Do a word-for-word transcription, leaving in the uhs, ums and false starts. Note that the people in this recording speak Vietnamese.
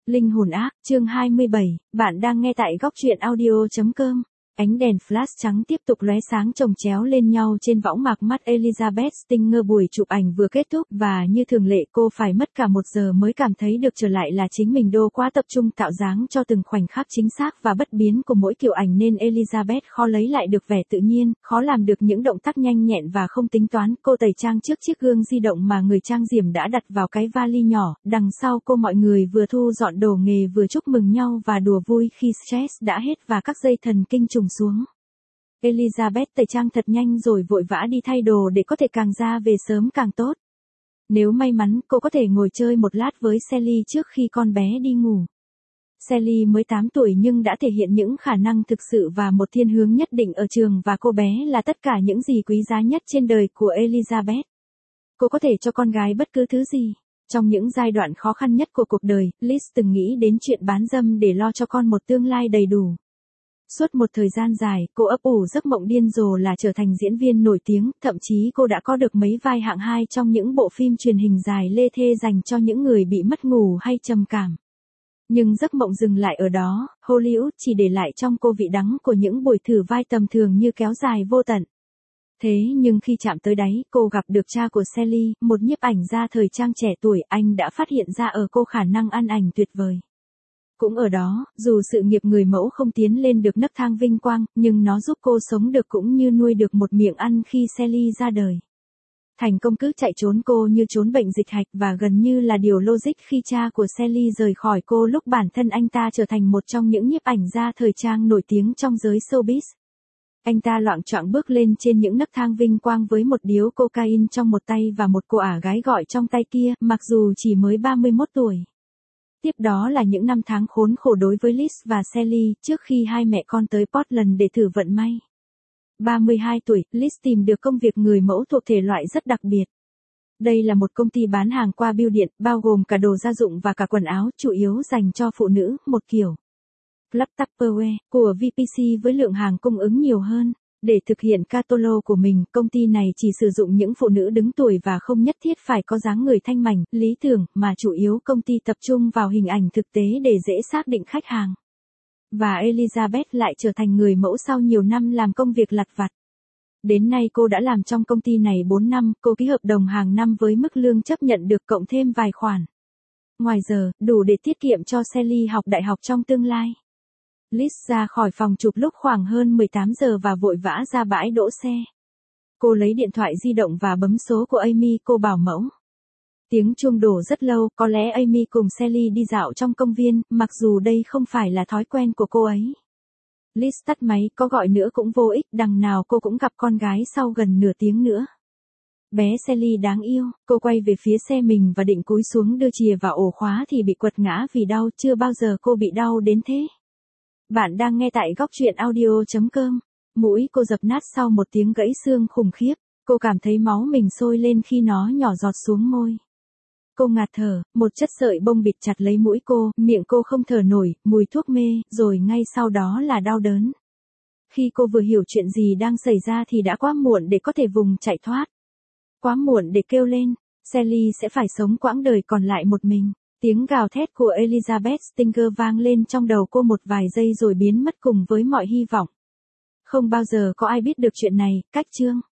Linh hồn ác, chương hai mươi bảy, bạn đang nghe tại góc truyện audio chấm com. Ánh đèn flash trắng tiếp tục lóe sáng chồng chéo lên nhau trên võng mạc mắt Elizabeth Stinger. Buổi chụp ảnh vừa kết thúc và như thường lệ cô phải mất cả một giờ mới cảm thấy được trở lại là chính mình. Đô quá tập trung tạo dáng cho từng khoảnh khắc chính xác và bất biến của mỗi kiểu ảnh nên Elizabeth khó lấy lại được vẻ tự nhiên, khó làm được những động tác nhanh nhẹn và không tính toán. Cô tẩy trang trước chiếc gương di động mà người trang điểm đã đặt vào cái vali nhỏ, đằng sau cô mọi người vừa thu dọn đồ nghề vừa chúc mừng nhau và đùa vui khi stress đã hết và các dây thần kinh trùng xuống. Elizabeth tẩy trang thật nhanh rồi vội vã đi thay đồ để có thể càng ra về sớm càng tốt. Nếu may mắn, cô có thể ngồi chơi một lát với Sally trước khi con bé đi ngủ. Sally mới tám tuổi nhưng đã thể hiện những khả năng thực sự và một thiên hướng nhất định ở trường và cô bé là tất cả những gì quý giá nhất trên đời của Elizabeth. Cô có thể cho con gái bất cứ thứ gì. Trong những giai đoạn khó khăn nhất của cuộc đời, Liz từng nghĩ đến chuyện bán dâm để lo cho con một tương lai đầy đủ. Suốt một thời gian dài, cô ấp ủ giấc mộng điên rồ là trở thành diễn viên nổi tiếng, thậm chí cô đã có được mấy vai hạng hai trong những bộ phim truyền hình dài lê thê dành cho những người bị mất ngủ hay trầm cảm. Nhưng giấc mộng dừng lại ở đó, Hollywood chỉ để lại trong cô vị đắng của những buổi thử vai tầm thường như kéo dài vô tận. Thế nhưng khi chạm tới đáy, cô gặp được cha của Sally, một nhiếp ảnh gia thời trang trẻ tuổi. Anh đã phát hiện ra ở cô khả năng ăn ảnh tuyệt vời. Cũng ở đó, dù sự nghiệp người mẫu không tiến lên được nấc thang vinh quang, nhưng nó giúp cô sống được cũng như nuôi được một miệng ăn khi Sally ra đời. Thành công cứ chạy trốn cô như trốn bệnh dịch hạch và gần như là điều logic khi cha của Sally rời khỏi cô lúc bản thân anh ta trở thành một trong những nhiếp ảnh gia thời trang nổi tiếng trong giới showbiz. Anh ta loạng choạng bước lên trên những nấc thang vinh quang với một điếu cocaine trong một tay và một cô ả gái gọi trong tay kia, mặc dù chỉ mới ba mươi mốt tuổi. Tiếp đó là những năm tháng khốn khổ đối với Liz và Sally trước khi hai mẹ con tới Portland để thử vận may. ba mươi hai tuổi, Liz tìm được công việc người mẫu thuộc thể loại rất đặc biệt. Đây là một công ty bán hàng qua bưu điện, bao gồm cả đồ gia dụng và cả quần áo, chủ yếu dành cho phụ nữ, một kiểu Club Tupperware của vê pê xê với lượng hàng cung ứng nhiều hơn. Để thực hiện catalog của mình, công ty này chỉ sử dụng những phụ nữ đứng tuổi và không nhất thiết phải có dáng người thanh mảnh, lý tưởng, mà chủ yếu công ty tập trung vào hình ảnh thực tế để dễ xác định khách hàng. Và Elizabeth lại trở thành người mẫu sau nhiều năm làm công việc lặt vặt. Đến nay cô đã làm trong công ty này bốn năm, cô ký hợp đồng hàng năm với mức lương chấp nhận được cộng thêm vài khoản ngoài giờ, đủ để tiết kiệm cho Sally học đại học trong tương lai. Liz ra khỏi phòng chụp lúc khoảng hơn mười tám giờ và vội vã ra bãi đỗ xe. Cô lấy điện thoại di động và bấm số của Amy, cô bảo mẫu. Tiếng chuông đổ rất lâu, có lẽ Amy cùng Sally đi dạo trong công viên, mặc dù đây không phải là thói quen của cô ấy. Liz tắt máy, có gọi nữa cũng vô ích, đằng nào cô cũng gặp con gái sau gần nửa tiếng nữa. Bé Sally đáng yêu, cô quay về phía xe mình và định cúi xuống đưa chìa vào ổ khóa thì bị quật ngã vì đau, chưa bao giờ cô bị đau đến thế. Bạn đang nghe tại góc truyện audio chấm com. Mũi cô dập nát sau một tiếng gãy xương khủng khiếp. Cô cảm thấy máu mình sôi lên khi nó nhỏ giọt xuống môi. Cô ngạt thở, một chất sợi bông bịt chặt lấy mũi cô, miệng cô không thở nổi, mùi thuốc mê, rồi ngay sau đó là đau đớn. Khi cô vừa hiểu chuyện gì đang xảy ra thì đã quá muộn để có thể vùng chạy thoát. Quá muộn để kêu lên, Sally sẽ phải sống quãng đời còn lại một mình. Tiếng gào thét của Elizabeth Stinger vang lên trong đầu cô một vài giây rồi biến mất cùng với mọi hy vọng. Không bao giờ có ai biết được chuyện này, cách chương.